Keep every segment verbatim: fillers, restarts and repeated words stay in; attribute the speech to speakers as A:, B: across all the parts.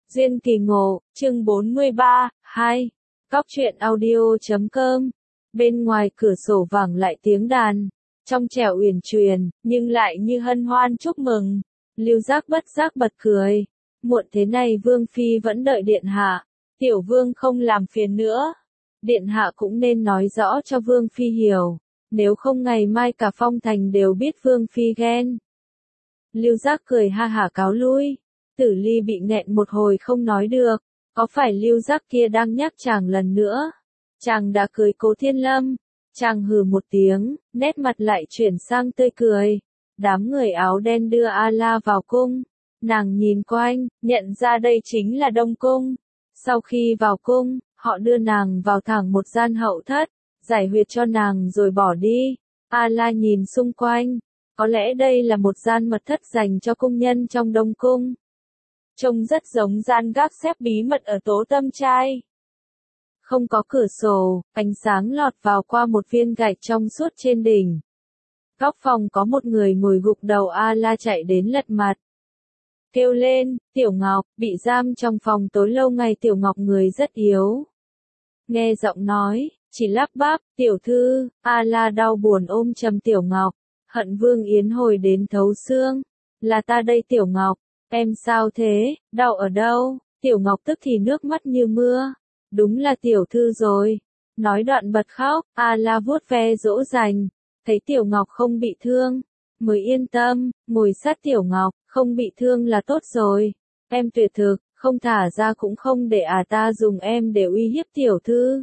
A: Duyên kỳ ngộ, chương bốn mươi ba, hai. Cóc truyện audio chấm com. Bên ngoài cửa sổ vẳng lại tiếng đàn, trong trẻo uyển chuyển, nhưng lại như hân hoan chúc mừng. Lưu Giác bất giác bật cười. Muộn thế này Vương Phi vẫn đợi Điện Hạ. Tiểu Vương không làm phiền nữa. Điện Hạ cũng nên nói rõ cho Vương Phi hiểu. Nếu không ngày mai cả phong thành đều biết Vương Phi ghen. Lưu Giác cười ha hả cáo lui. Tử Ly bị nghẹn một hồi không nói được. Có phải Lưu Giác kia đang nhắc chàng lần nữa? Chàng đã cười Cố Thiên Lâm. Chàng hừ một tiếng, nét mặt lại chuyển sang tươi cười. Đám người áo đen đưa A-la vào cung. Nàng nhìn quanh, nhận ra đây chính là Đông Cung. Sau khi vào cung, họ đưa nàng vào thẳng một gian hậu thất, giải huyệt cho nàng rồi bỏ đi. A-la nhìn xung quanh. Có lẽ đây là một gian mật thất dành cho cung nhân trong Đông Cung. Trông rất giống gian gác xếp bí mật ở Tố Tâm Trai. Không có cửa sổ, ánh sáng lọt vào qua một viên gạch trong suốt trên đỉnh. Góc phòng có một người ngồi gục đầu. A-la chạy đến lật mặt. Kêu lên, Tiểu Ngọc, bị giam trong phòng tối lâu ngày. Tiểu Ngọc người rất yếu. Nghe giọng nói, chỉ lắp bắp, tiểu thư. A-la đau buồn ôm chầm Tiểu Ngọc. Hận Vương Yến hồi đến thấu xương. Là ta đây Tiểu Ngọc. Em sao thế, đau ở đâu? Tiểu Ngọc tức thì nước mắt như mưa. Đúng là tiểu thư rồi. Nói đoạn bật khóc. A-la vuốt ve dỗ dành. Thấy Tiểu Ngọc không bị thương, mới yên tâm, ngồi sát Tiểu Ngọc. Không bị thương là tốt rồi. Em tuyệt thực, không thả ra cũng không để à ta dùng em để uy hiếp tiểu thư.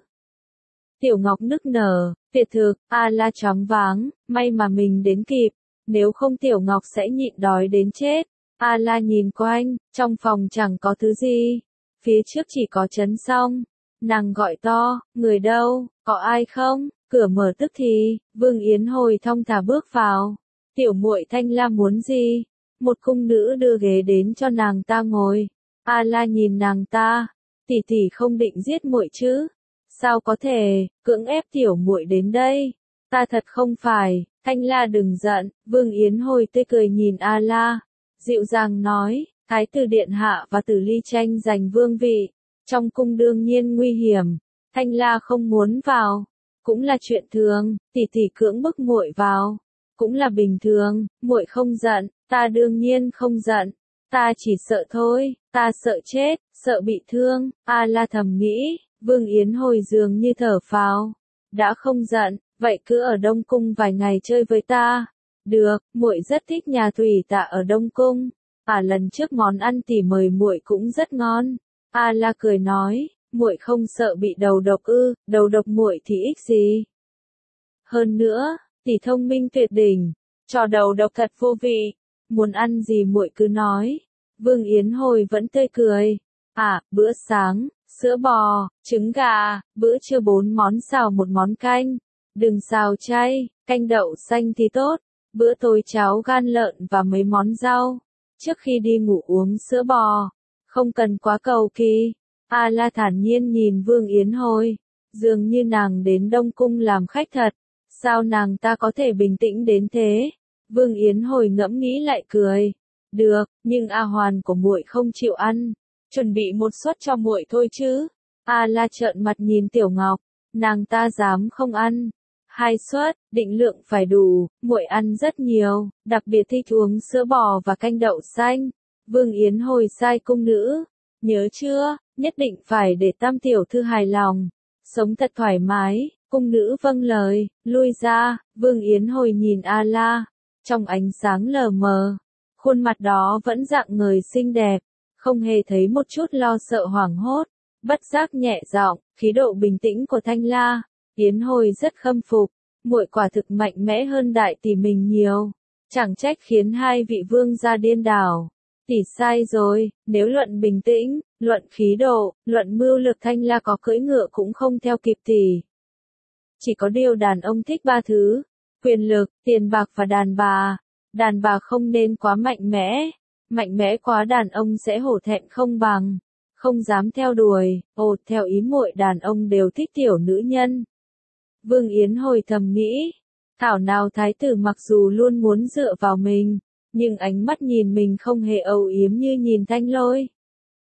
A: Tiểu Ngọc nức nở. Tuyệt thực. A-la choáng váng. May mà mình đến kịp. Nếu không Tiểu Ngọc sẽ nhịn đói đến chết. A-la nhìn quanh, trong phòng chẳng có thứ gì. Phía trước chỉ có trấn xong. Nàng gọi to, người đâu, có ai không? Cửa mở tức thì, Vương Yến hồi thong thả bước vào. Tiểu muội Thanh La muốn gì? Một cung nữ đưa ghế đến cho nàng ta ngồi. A-la nhìn nàng ta, tỷ tỷ không định giết muội chứ? Sao có thể, cưỡng ép tiểu muội đến đây? Ta thật không phải, Thanh La đừng giận. Vương Yến hồi tươi cười nhìn A-la. Dịu dàng nói, Thái tử Điện Hạ và Tử Ly tranh giành vương vị. Trong cung đương nhiên nguy hiểm. Thanh La không muốn vào. Cũng là chuyện thường, tỷ tỷ cưỡng bức muội vào. Cũng là bình thường, muội không giận, ta đương nhiên không giận. Ta chỉ sợ thôi, ta sợ chết, sợ bị thương. A-la thầm nghĩ, Vương Yến hồi dường như thở phào. Đã không giận, vậy cứ ở Đông Cung vài ngày chơi với ta. Được, muội rất thích nhà thủy tạ ở Đông Cung. À lần trước món ăn tỷ mời muội cũng rất ngon. A-la cười nói, muội không sợ bị đầu độc ư? Đầu độc muội thì ích gì? Hơn nữa, tỷ thông minh tuyệt đỉnh, trò đầu độc thật vô vị. Muốn ăn gì muội cứ nói. Vương Yến hồi vẫn tươi cười. À, bữa sáng, sữa bò, trứng gà, bữa trưa bốn món xào một món canh. Đừng xào chay, canh đậu xanh thì tốt. Bữa tối cháo gan lợn và mấy món rau. Trước khi đi ngủ uống sữa bò. Không cần quá cầu kỳ. A-la thản nhiên nhìn Vương Yến hồi. Dường như nàng đến Đông Cung làm khách thật. Sao nàng ta có thể bình tĩnh đến thế? Vương Yến hồi ngẫm nghĩ lại cười. Được, nhưng A Hoàn của muội không chịu ăn. Chuẩn bị một suất cho muội thôi chứ. A-la trợn mặt nhìn Tiểu Ngọc. Nàng ta dám không ăn. Hai suất, định lượng phải đủ, muội ăn rất nhiều, đặc biệt thích uống sữa bò và canh đậu xanh. Vương Yến hồi sai cung nữ. Nhớ chưa, nhất định phải để tam tiểu thư hài lòng. Sống thật thoải mái. Cung nữ vâng lời, lui ra. Vương Yến hồi nhìn A-la. Trong ánh sáng lờ mờ, khuôn mặt đó vẫn rạng ngời xinh đẹp. Không hề thấy một chút lo sợ hoảng hốt. Bất giác nhẹ giọng, khí độ bình tĩnh của Thanh La. Yến hồi rất khâm phục. Muội quả thực mạnh mẽ hơn đại tỷ mình nhiều. Chẳng trách khiến hai vị vương gia điên đảo. Tỷ sai rồi, nếu luận bình tĩnh, luận khí độ, luận mưu lược Thanh La có cưỡi ngựa cũng không theo kịp tỷ. Chỉ có điều đàn ông thích ba thứ. Quyền lực, tiền bạc và đàn bà. Đàn bà không nên quá mạnh mẽ. Mạnh mẽ quá đàn ông sẽ hổ thẹn không bằng. Không dám theo đuổi. Ồ, theo ý muội đàn ông đều thích tiểu nữ nhân. Vương Yến hồi thầm nghĩ. Thảo nào thái tử mặc dù luôn muốn dựa vào mình. Nhưng ánh mắt nhìn mình không hề âu yếm như nhìn Thanh Lôi.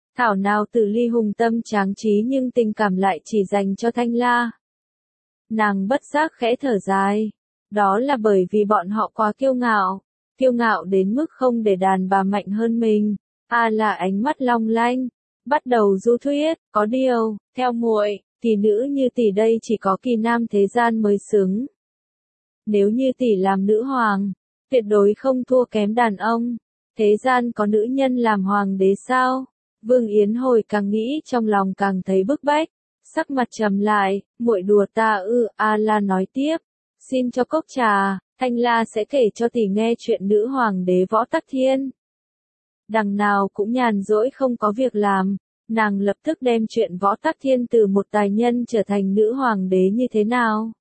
A: Thảo nào Tử Ly hùng tâm tráng trí nhưng tình cảm lại chỉ dành cho Thanh La. Nàng bất giác khẽ thở dài. Đó là bởi vì bọn họ quá kiêu ngạo. Kiêu ngạo đến mức không để đàn bà mạnh hơn mình. A La ánh mắt long lanh. Bắt đầu du thuyết, có điều, theo muội, tỷ nữ như tỷ đây chỉ có kỳ nam thế gian mới xứng. Nếu như tỷ làm nữ hoàng, tuyệt đối không thua kém đàn ông. Thế gian có nữ nhân làm hoàng đế sao? Vương Yến Hồi càng nghĩ trong lòng càng thấy bức bách. Sắc mặt trầm lại, muội đùa ta ư? A La nói tiếp. Xin cho cốc trà, Thanh La sẽ kể cho tỷ nghe chuyện nữ hoàng đế Võ Tắc Thiên. Đằng nào cũng nhàn rỗi không có việc làm, nàng lập tức đem chuyện Võ Tắc Thiên từ một tài nhân trở thành nữ hoàng đế như thế nào.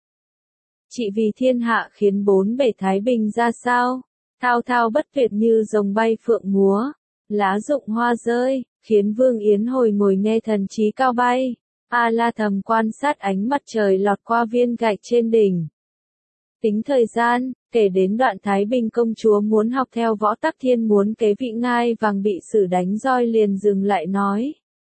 A: Chỉ vì thiên hạ khiến bốn bể thái bình ra sao, thao thao bất tuyệt như rồng bay phượng múa, lá rụng hoa rơi, khiến Vương Yến Hồi ngồi nghe thần trí cao bay. A La thầm quan sát ánh mặt trời lọt qua viên gạch trên đỉnh. Tính thời gian, kể đến đoạn Thái Bình công chúa muốn học theo Võ Tắc Thiên muốn kế vị ngai vàng bị xử đánh roi liền dừng lại nói.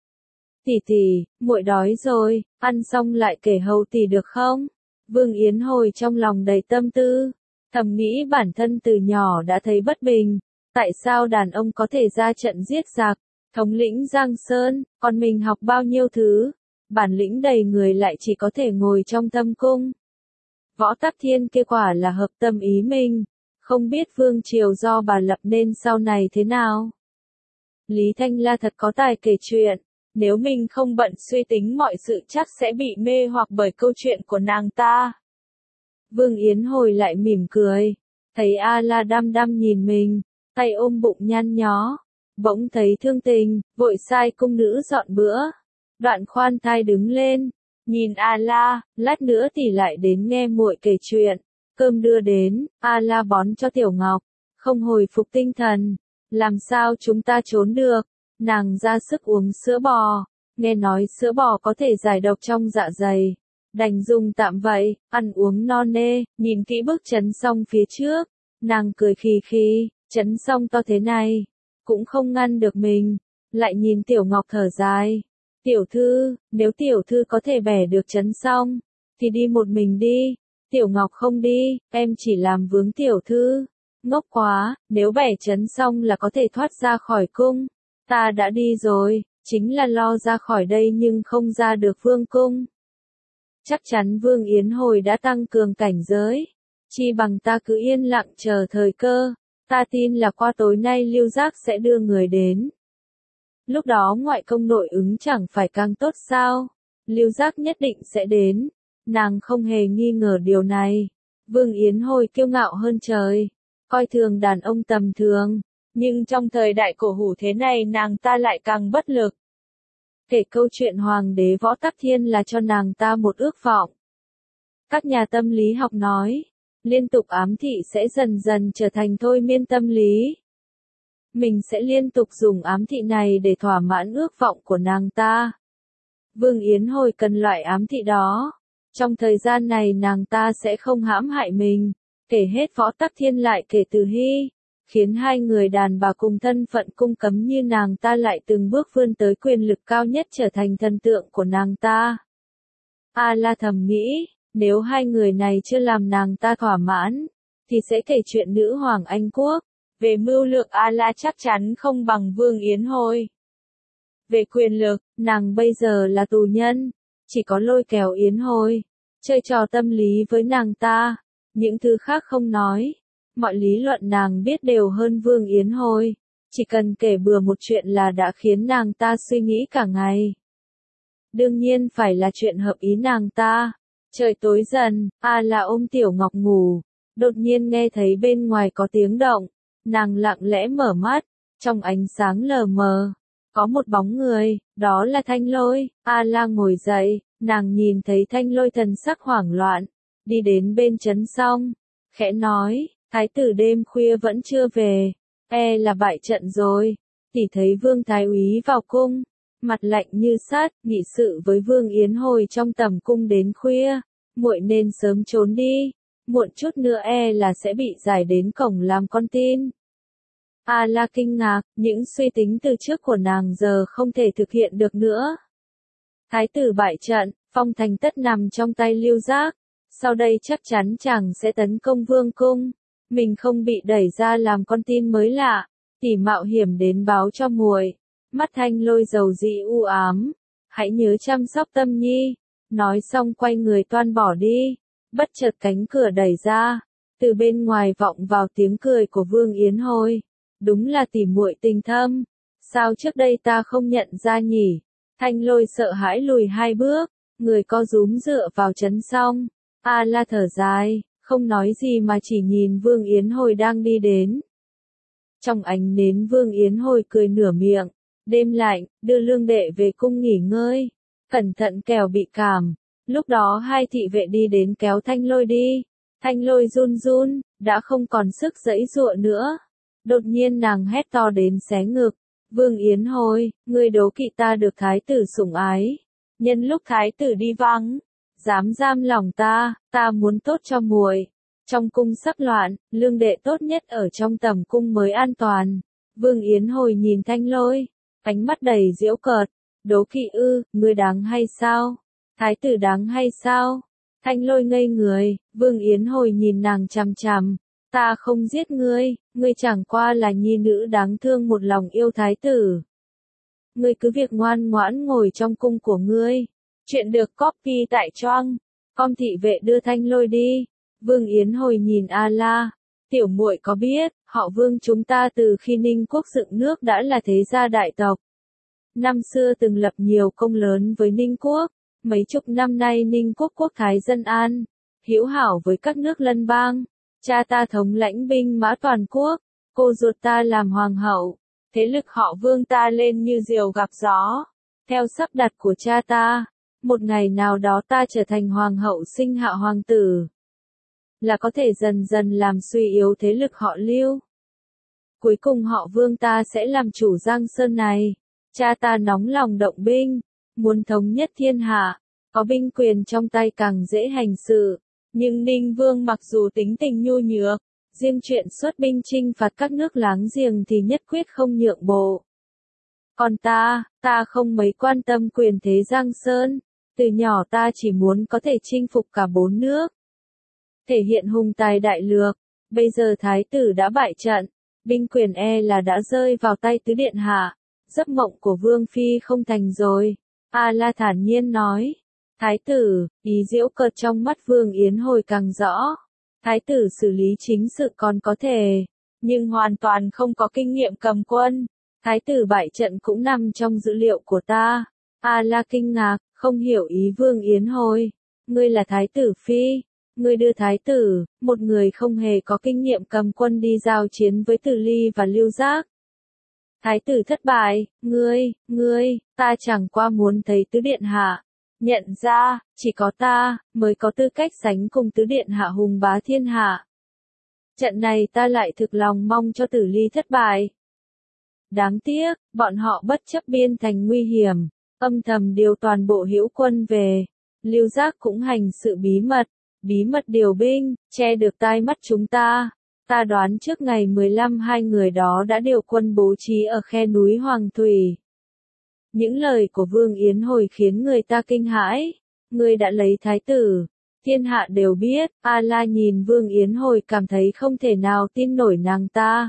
A: Tỷ tỷ, muội đói rồi, ăn xong lại kể hầu tỷ được không? Vương Yến Hồi trong lòng đầy tâm tư, thầm nghĩ bản thân từ nhỏ đã thấy bất bình, tại sao đàn ông có thể ra trận giết giặc, thống lĩnh Giang Sơn, còn mình học bao nhiêu thứ, bản lĩnh đầy người lại chỉ có thể ngồi trong thâm cung. Võ Tắc Thiên kia quả là hợp tâm ý mình, không biết vương triều do bà lập nên sau này thế nào. Lý Thanh La thật có tài kể chuyện, nếu mình không bận suy tính mọi sự chắc sẽ bị mê hoặc bởi câu chuyện của nàng ta. Vương Yến Hồi lại mỉm cười, thấy A La đăm đăm nhìn mình, tay ôm bụng nhăn nhó, bỗng thấy thương tình, vội sai cung nữ dọn bữa. Đoạn khoan thai đứng lên, nhìn A La, lát nữa tỷ lại đến nghe muội kể chuyện. Cơm đưa đến, A La bón cho Tiểu Ngọc, không hồi phục tinh thần. Làm sao chúng ta trốn được? Nàng ra sức uống sữa bò, nghe nói sữa bò có thể giải độc trong dạ dày. Đành dùng tạm vậy, ăn uống no nê, nhìn kỹ bức Trấn Song phía trước. Nàng cười khì khì, Trấn Song to thế này, cũng không ngăn được mình. Lại nhìn Tiểu Ngọc thở dài. Tiểu thư, nếu tiểu thư có thể bẻ được Trấn Song, thì đi một mình đi. Tiểu Ngọc không đi, em chỉ làm vướng tiểu thư. Ngốc quá, nếu bẻ Trấn Song là có thể thoát ra khỏi cung. Ta đã đi rồi, chính là lo ra khỏi đây nhưng không ra được vương cung. Chắc chắn Vương Yến Hồi đã tăng cường cảnh giới. Chi bằng ta cứ yên lặng chờ thời cơ. Ta tin là qua tối nay Lưu Giác sẽ đưa người đến. Lúc đó ngoại công nội ứng chẳng phải càng tốt sao? Lưu Giác nhất định sẽ đến. Nàng không hề nghi ngờ điều này. Vương Yến Hồi kiêu ngạo hơn trời, coi thường đàn ông tầm thường. Nhưng trong thời đại cổ hủ thế này nàng ta lại càng bất lực. Kể câu chuyện Hoàng đế Võ Tắc Thiên là cho nàng ta một ước vọng. Các nhà tâm lý học nói, liên tục ám thị sẽ dần dần trở thành thôi miên tâm lý. Mình sẽ liên tục dùng ám thị này để thỏa mãn ước vọng của nàng ta. Vương Yến Hồi cần loại ám thị đó. Trong thời gian này nàng ta sẽ không hãm hại mình. Kể hết Võ Tắc Thiên lại kể Từ Hy, khiến hai người đàn bà cùng thân phận cung cấm như nàng ta lại từng bước vươn tới quyền lực cao nhất trở thành thần tượng của nàng ta. A La thầm nghĩ, nếu hai người này chưa làm nàng ta thỏa mãn, thì sẽ kể chuyện nữ hoàng Anh Quốc. Về mưu lược A La chắc chắn không bằng Vương Yến Hồi. Về quyền lực, nàng bây giờ là tù nhân, chỉ có lôi kéo Yến Hồi, chơi trò tâm lý với nàng ta, những thứ khác không nói. Mọi lý luận nàng biết đều hơn Vương Yến Hồi, chỉ cần kể bừa một chuyện là đã khiến nàng ta suy nghĩ cả ngày. Đương nhiên phải là chuyện hợp ý nàng ta. Trời tối dần, A La ôm Tiểu Ngọc ngủ, đột nhiên nghe thấy bên ngoài có tiếng động, nàng lặng lẽ mở mắt, trong ánh sáng lờ mờ, có một bóng người, đó là Thanh Lôi. A La ngồi dậy, nàng nhìn thấy Thanh Lôi thần sắc hoảng loạn, đi đến bên Trấn Song, khẽ nói, thái tử đêm khuya vẫn chưa về, e là bại trận rồi. Tỷ thấy Vương Thái úy vào cung, mặt lạnh như sắt, nghị sự với Vương Yến Hồi trong tầm cung đến khuya, muội nên sớm trốn đi, muộn chút nữa e là sẽ bị giải đến cổng làm con tin. A La kinh ngạc, những suy tính từ trước của nàng giờ không thể thực hiện được nữa. Thái tử bại trận, phong thành tất nằm trong tay Lưu Giác. Sau đây chắc chắn chàng sẽ tấn công vương cung. Mình không bị đẩy ra làm con tin mới lạ. Tỷ mạo hiểm đến báo cho muội. Mắt Thanh Lôi dầu dị u ám. Hãy nhớ chăm sóc Tâm Nhi. Nói xong quay người toan bỏ đi. Bất chợt cánh cửa đẩy ra. Từ bên ngoài vọng vào tiếng cười của Vương Yến Hồi. Đúng là tỷ muội tình thâm. Sao trước đây ta không nhận ra nhỉ? Thanh Lôi sợ hãi lùi hai bước. Người co rúm dựa vào chấn xong. A La thở dài, không nói gì mà chỉ nhìn Vương Yến Hồi đang đi đến. Trong ánh nến Vương Yến Hồi cười nửa miệng. Đêm lạnh, đưa lương đệ về cung nghỉ ngơi. Cẩn thận kẻo bị cảm. Lúc đó hai thị vệ đi đến kéo Thanh Lôi đi. Thanh Lôi run run, đã không còn sức giãy giụa nữa. Đột nhiên nàng hét to đến xé ngực. Vương Yến Hồi, ngươi đố kỵ ta được thái tử sủng ái. Nhân lúc thái tử đi vắng, dám giam lòng ta, ta muốn tốt cho muội. Trong cung sắp loạn, lương đệ tốt nhất ở trong tầm cung mới an toàn. Vương Yến Hồi nhìn Thanh Lôi, ánh mắt đầy giễu cợt. Đố kỵ ư, ngươi đáng hay sao? Thái tử đáng hay sao? Thanh Lôi ngây người, Vương Yến Hồi nhìn nàng chằm chằm. Ta không giết ngươi, ngươi chẳng qua là nhi nữ đáng thương một lòng yêu thái tử. Ngươi cứ việc ngoan ngoãn ngồi trong cung của ngươi. Chuyện được copy tại Choang. Com thị vệ đưa Thanh Lôi đi. Vương Yến Hồi nhìn A La. Tiểu muội có biết, họ Vương chúng ta từ khi Ninh quốc dựng nước đã là thế gia đại tộc. Năm xưa từng lập nhiều công lớn với Ninh quốc. Mấy chục năm nay Ninh quốc quốc thái dân an, hữu hảo với các nước lân bang. Cha ta thống lãnh binh mã toàn quốc. Cô ruột ta làm hoàng hậu. Thế lực họ Vương ta lên như diều gặp gió. Theo sắp đặt của cha ta, một ngày nào đó ta trở thành hoàng hậu sinh hạ hoàng tử. Là có thể dần dần làm suy yếu thế lực họ Lưu. Cuối cùng họ Vương ta sẽ làm chủ Giang Sơn này. Cha ta nóng lòng động binh, muốn thống nhất thiên hạ, có binh quyền trong tay càng dễ hành sự. Nhưng Ninh Vương mặc dù tính tình nhu nhược, riêng chuyện xuất binh chinh phạt các nước láng giềng thì nhất quyết không nhượng bộ. Còn ta, ta không mấy quan tâm quyền thế Giang Sơn, từ nhỏ ta chỉ muốn có thể chinh phục cả bốn nước. Thể hiện hùng tài đại lược, bây giờ thái tử đã bại trận, binh quyền e là đã rơi vào tay tứ điện hạ, giấc mộng của Vương Phi không thành rồi. A La thản nhiên nói. Thái tử, ý giễu cợt trong mắt Vương Yến Hồi càng rõ. Thái tử xử lý chính sự còn có thể, nhưng hoàn toàn không có kinh nghiệm cầm quân. Thái tử bại trận cũng nằm trong dữ liệu của ta. A La kinh ngạc, không hiểu ý Vương Yến Hồi. Ngươi là thái tử phi, ngươi đưa thái tử, một người không hề có kinh nghiệm cầm quân đi giao chiến với Từ Ly và Lưu Giác. Thái tử thất bại, ngươi, ngươi, ta chẳng qua muốn thấy tứ điện hạ. Nhận ra, chỉ có ta, mới có tư cách sánh cùng tứ điện hạ hùng bá thiên hạ. Trận này ta lại thực lòng mong cho Tử Ly thất bại. Đáng tiếc, bọn họ bất chấp biên thành nguy hiểm, âm thầm điều toàn bộ hữu quân về. Lưu Giác cũng hành sự bí mật, bí mật điều binh, che được tai mắt chúng ta. Ta đoán trước ngày mười lăm hai người đó đã điều quân bố trí ở khe núi Hoàng Thủy. Những lời của Vương Yến Hồi khiến người ta kinh hãi. Ngươi đã lấy thái tử. Thiên hạ đều biết. A La nhìn Vương Yến Hồi cảm thấy không thể nào tin nổi nàng ta.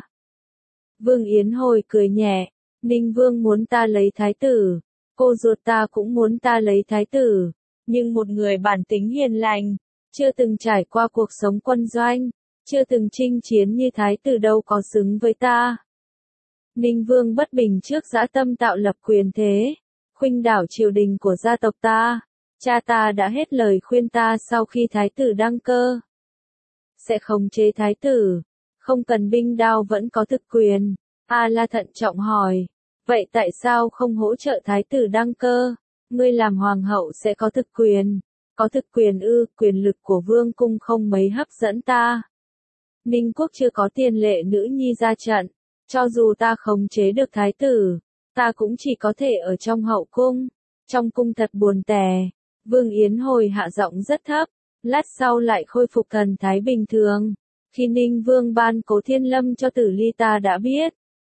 A: Vương Yến Hồi cười nhẹ. Ninh Vương muốn ta lấy thái tử. Cô ruột ta cũng muốn ta lấy thái tử. Nhưng một người bản tính hiền lành, chưa từng trải qua cuộc sống quân doanh, chưa từng chinh chiến như thái tử đâu có xứng với ta. Ninh Vương bất bình trước dã tâm tạo lập quyền thế, khuynh đảo triều đình của gia tộc ta. Cha ta đã hết lời khuyên ta sau khi thái tử đăng cơ. Sẽ khống chế thái tử, không cần binh đao vẫn có thực quyền. A La thận trọng hỏi, vậy tại sao không hỗ trợ thái tử đăng cơ? Ngươi làm hoàng hậu sẽ có thực quyền. Có thực quyền ư, quyền lực của vương cung không mấy hấp dẫn ta. Ninh quốc chưa có tiền lệ nữ nhi ra trận. Cho dù ta khống chế được thái tử, ta cũng chỉ có thể ở trong hậu cung. Trong cung thật buồn tẻ. Vương Yến Hồi hạ giọng rất thấp, lát sau lại khôi phục thần thái bình thường. Khi Ninh Vương ban Cố Thiên Lâm cho Tử Ly ta đã biết,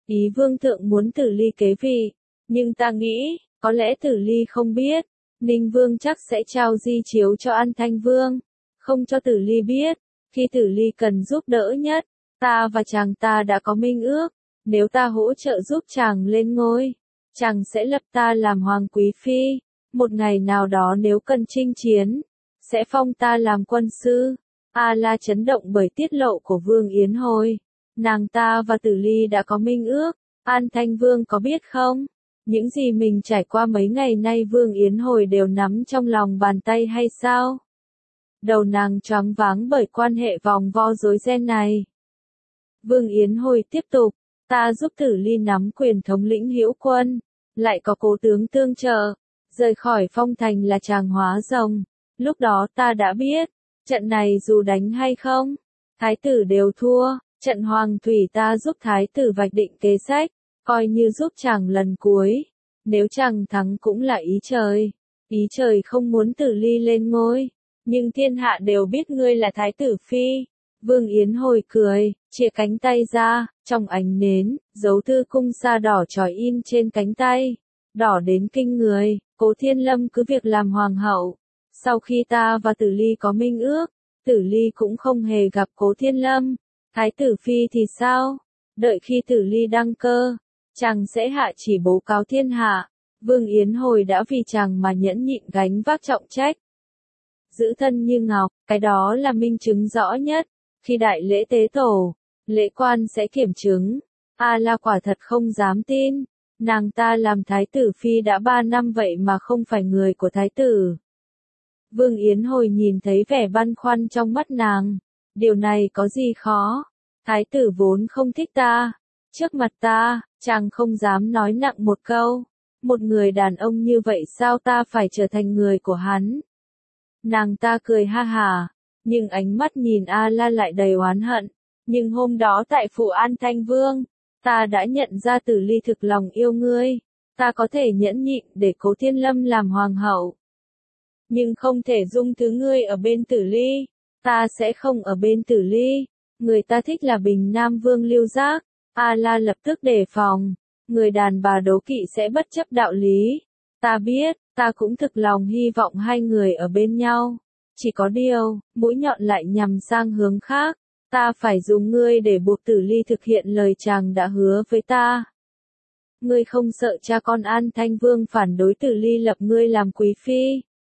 A: Ý vương thượng muốn Tử Ly kế vị, nhưng ta nghĩ, có lẽ Tử Ly không biết, Ninh Vương chắc sẽ trao di chiếu cho An Thanh Vương, không cho Tử Ly biết, khi Tử Ly cần giúp đỡ nhất, ta và chàng ta đã có minh ước, nếu ta hỗ trợ giúp chàng lên ngôi, chàng sẽ lập ta làm hoàng quý phi, một ngày nào đó nếu cần chinh chiến, sẽ phong ta làm quân sư. A La chấn động bởi tiết lộ của Vương Yến Hồi, nàng ta và Tử Ly đã có minh ước, An Thanh Vương có biết không? Những gì mình trải qua mấy ngày nay Vương Yến Hồi đều nắm trong lòng bàn tay hay sao? Đầu nàng choáng váng bởi quan hệ vòng vo rối ren này. Vương Yến Hồi tiếp tục, ta giúp Tử Ly nắm quyền thống lĩnh hữu quân, lại có cố tướng tương trợ, rời khỏi phong thành là chàng hóa rồng. Lúc đó ta đã biết, trận này dù đánh hay không, thái tử đều thua, trận hoàng thủy ta giúp thái tử vạch định kế sách, coi như giúp chàng lần cuối, nếu chàng thắng cũng là ý trời, ý trời không muốn Tử Ly lên ngôi, nhưng thiên hạ đều biết ngươi là thái tử phi. Vương Yến Hồi cười, chìa cánh tay ra, trong ánh nến, dấu thư cung sa đỏ chói in trên cánh tay, đỏ đến kinh người, Cố Thiên Lâm cứ việc làm hoàng hậu. Sau khi ta và Tử Ly có minh ước, Tử Ly cũng không hề gặp Cố Thiên Lâm. Thái tử phi thì sao? Đợi khi Tử Ly đăng cơ, chàng sẽ hạ chỉ bố cáo thiên hạ. Vương Yến Hồi đã vì chàng mà nhẫn nhịn gánh vác trọng trách. Giữ thân như ngọc, cái đó là minh chứng rõ nhất. Khi đại lễ tế tổ, lễ quan sẽ kiểm chứng. A La quả thật không dám tin. Nàng ta làm thái tử phi đã ba năm vậy mà không phải người của thái tử. Vương Yến Hồi nhìn thấy vẻ băn khoăn trong mắt nàng. Điều này có gì khó? Thái tử vốn không thích ta. Trước mặt ta, chàng không dám nói nặng một câu. Một người đàn ông như vậy sao ta phải trở thành người của hắn? Nàng ta cười ha hả, nhưng ánh mắt nhìn A La lại đầy oán hận. Nhưng hôm đó tại phủ An Thanh Vương, ta đã nhận ra Tử Ly thực lòng yêu ngươi. Ta có thể nhẫn nhịn để Cố Thiên Lâm làm hoàng hậu. Nhưng không thể dung thứ ngươi ở bên Tử Ly. Ta sẽ không ở bên Tử Ly. Người ta thích là Bình Nam Vương Lưu Giác. A La lập tức đề phòng. Người đàn bà đố kỵ sẽ bất chấp đạo lý. Ta biết, ta cũng thực lòng hy vọng hai người ở bên nhau. Chỉ có điều, mũi nhọn lại nhằm sang hướng khác. Ta phải dùng ngươi để buộc Tử Ly thực hiện lời chàng đã hứa với ta. Ngươi không sợ cha con An Thanh Vương phản đối Tử Ly lập ngươi làm quý phi.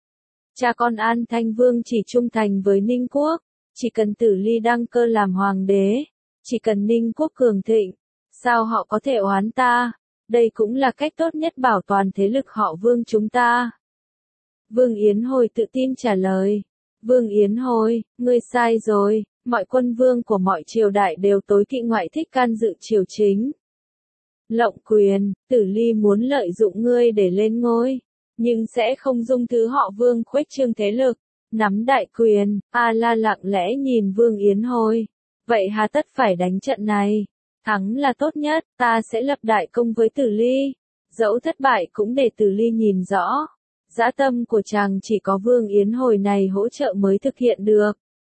A: Cha con An Thanh Vương chỉ trung thành với Ninh Quốc. Chỉ cần Tử Ly đăng cơ làm hoàng đế. Chỉ cần Ninh Quốc cường thịnh. Sao họ có thể oán ta? Đây cũng là cách tốt nhất bảo toàn thế lực họ Vương chúng ta. Vương Yến Hồi tự tin trả lời. Vương Yến Hồi, ngươi sai rồi. Mọi quân vương của mọi triều đại đều tối kỵ ngoại thích can dự triều chính. Lộng quyền, Tử Ly muốn lợi dụng ngươi để lên ngôi, nhưng sẽ không dung thứ họ Vương khuếch trương thế lực, nắm đại quyền. A La lặng lẽ nhìn Vương Yến Hồi. Vậy hà tất phải đánh trận này? Thắng là tốt nhất, ta sẽ lập đại công với Tử Ly. Dẫu thất bại cũng để Tử Ly nhìn rõ. Dã tâm của chàng chỉ có Vương Yến Hồi này hỗ trợ mới thực hiện được.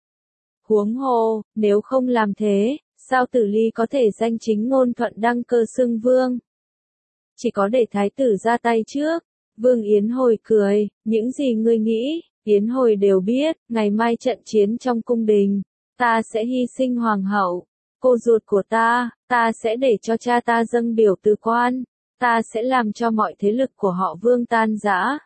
A: Huống hồ, nếu không làm thế, sao Tử Ly có thể danh chính ngôn thuận đăng cơ xưng vương? Chỉ có để thái tử ra tay trước. Vương Yến Hồi cười, những gì ngươi nghĩ, Yến Hồi đều biết, ngày mai trận chiến trong cung đình, ta sẽ hy sinh hoàng hậu, cô ruột của ta, ta sẽ để cho cha ta dâng biểu từ quan, ta sẽ làm cho mọi thế lực của họ Vương tan rã.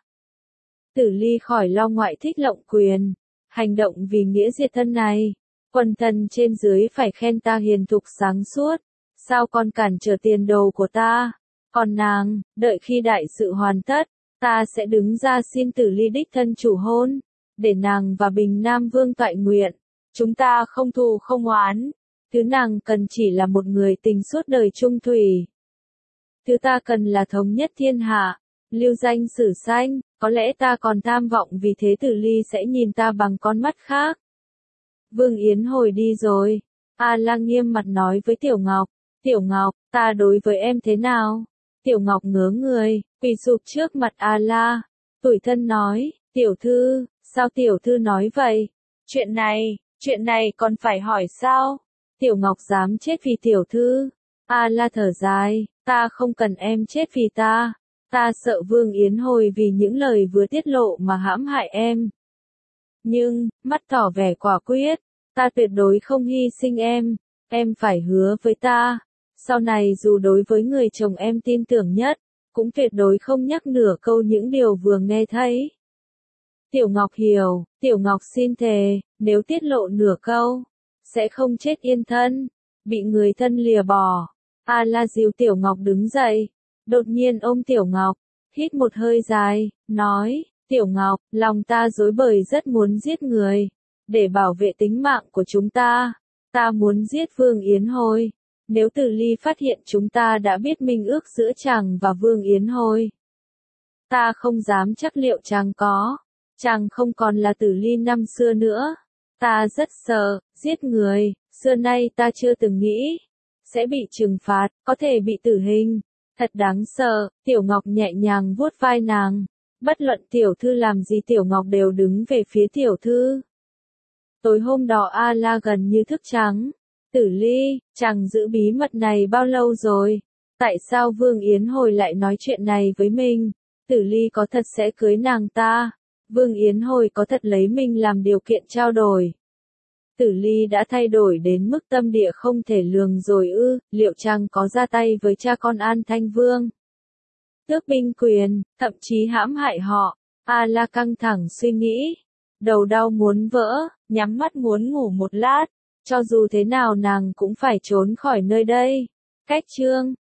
A: Tử Ly khỏi lo ngoại thích lộng quyền, hành động vì nghĩa diệt thân này, quần thần trên dưới phải khen ta hiền thục sáng suốt, sao còn cản trở tiền đồ của ta? Còn nàng, đợi khi đại sự hoàn tất, ta sẽ đứng ra xin Tử Ly đích thân chủ hôn, để nàng và Bình Nam Vương toại nguyện. Chúng ta không thù không oán, thứ nàng cần chỉ là một người tình suốt đời chung thủy. Thứ ta cần là thống nhất thiên hạ, lưu danh sử sanh, có lẽ ta còn tham vọng vì thế Tử Ly sẽ nhìn ta bằng con mắt khác. Vương Yến Hồi đi rồi, A La nghiêm mặt nói với Tiểu Ngọc, Tiểu Ngọc, ta đối với em thế nào? Tiểu Ngọc ngớ người, quỳ sụp trước mặt A La, tủi thân nói, tiểu thư, sao tiểu thư nói vậy? Chuyện này, chuyện này còn phải hỏi sao? Tiểu Ngọc dám chết vì tiểu thư. A La thở dài, ta không cần em chết vì ta. Ta sợ Vương Yến Hồi vì những lời vừa tiết lộ mà hãm hại em. Nhưng, mắt tỏ vẻ quả quyết, ta tuyệt đối không hy sinh em. Em phải hứa với ta. Sau này dù đối với người chồng em tin tưởng nhất, cũng tuyệt đối không nhắc nửa câu những điều vừa nghe thấy. Tiểu Ngọc hiểu, Tiểu Ngọc xin thề, nếu tiết lộ nửa câu, sẽ không chết yên thân, bị người thân lìa bỏ. A La dìu Tiểu Ngọc đứng dậy, đột nhiên ôm Tiểu Ngọc, hít một hơi dài, nói, Tiểu Ngọc, lòng ta rối bời rất muốn giết người, để bảo vệ tính mạng của chúng ta. Ta muốn giết Vương Yến Hồi. Nếu Tử Ly phát hiện chúng ta đã biết minh ước giữa chàng và Vương Yến Hồi, ta không dám chắc liệu chàng có. Chàng không còn là Tử Ly năm xưa nữa. Ta rất sợ, giết người, xưa nay ta chưa từng nghĩ sẽ bị trừng phạt, có thể bị tử hình. Thật đáng sợ. Tiểu Ngọc nhẹ nhàng vuốt vai nàng. Bất luận tiểu thư làm gì Tiểu Ngọc đều đứng về phía tiểu thư. Tối hôm đó A La gần như thức trắng. Tử Ly, chàng giữ bí mật này bao lâu rồi? Tại sao Vương Yến Hồi lại nói chuyện này với mình? Tử Ly có thật sẽ cưới nàng ta? Vương Yến Hồi có thật lấy mình làm điều kiện trao đổi? Tử Ly đã thay đổi đến mức tâm địa không thể lường rồi ư? Liệu chàng có ra tay với cha con An Thanh Vương? Tước binh quyền, thậm chí hãm hại họ. A La căng thẳng suy nghĩ. Đầu đau muốn vỡ, nhắm mắt muốn ngủ một lát. Cho dù thế nào nàng cũng phải trốn khỏi nơi đây. Cách chương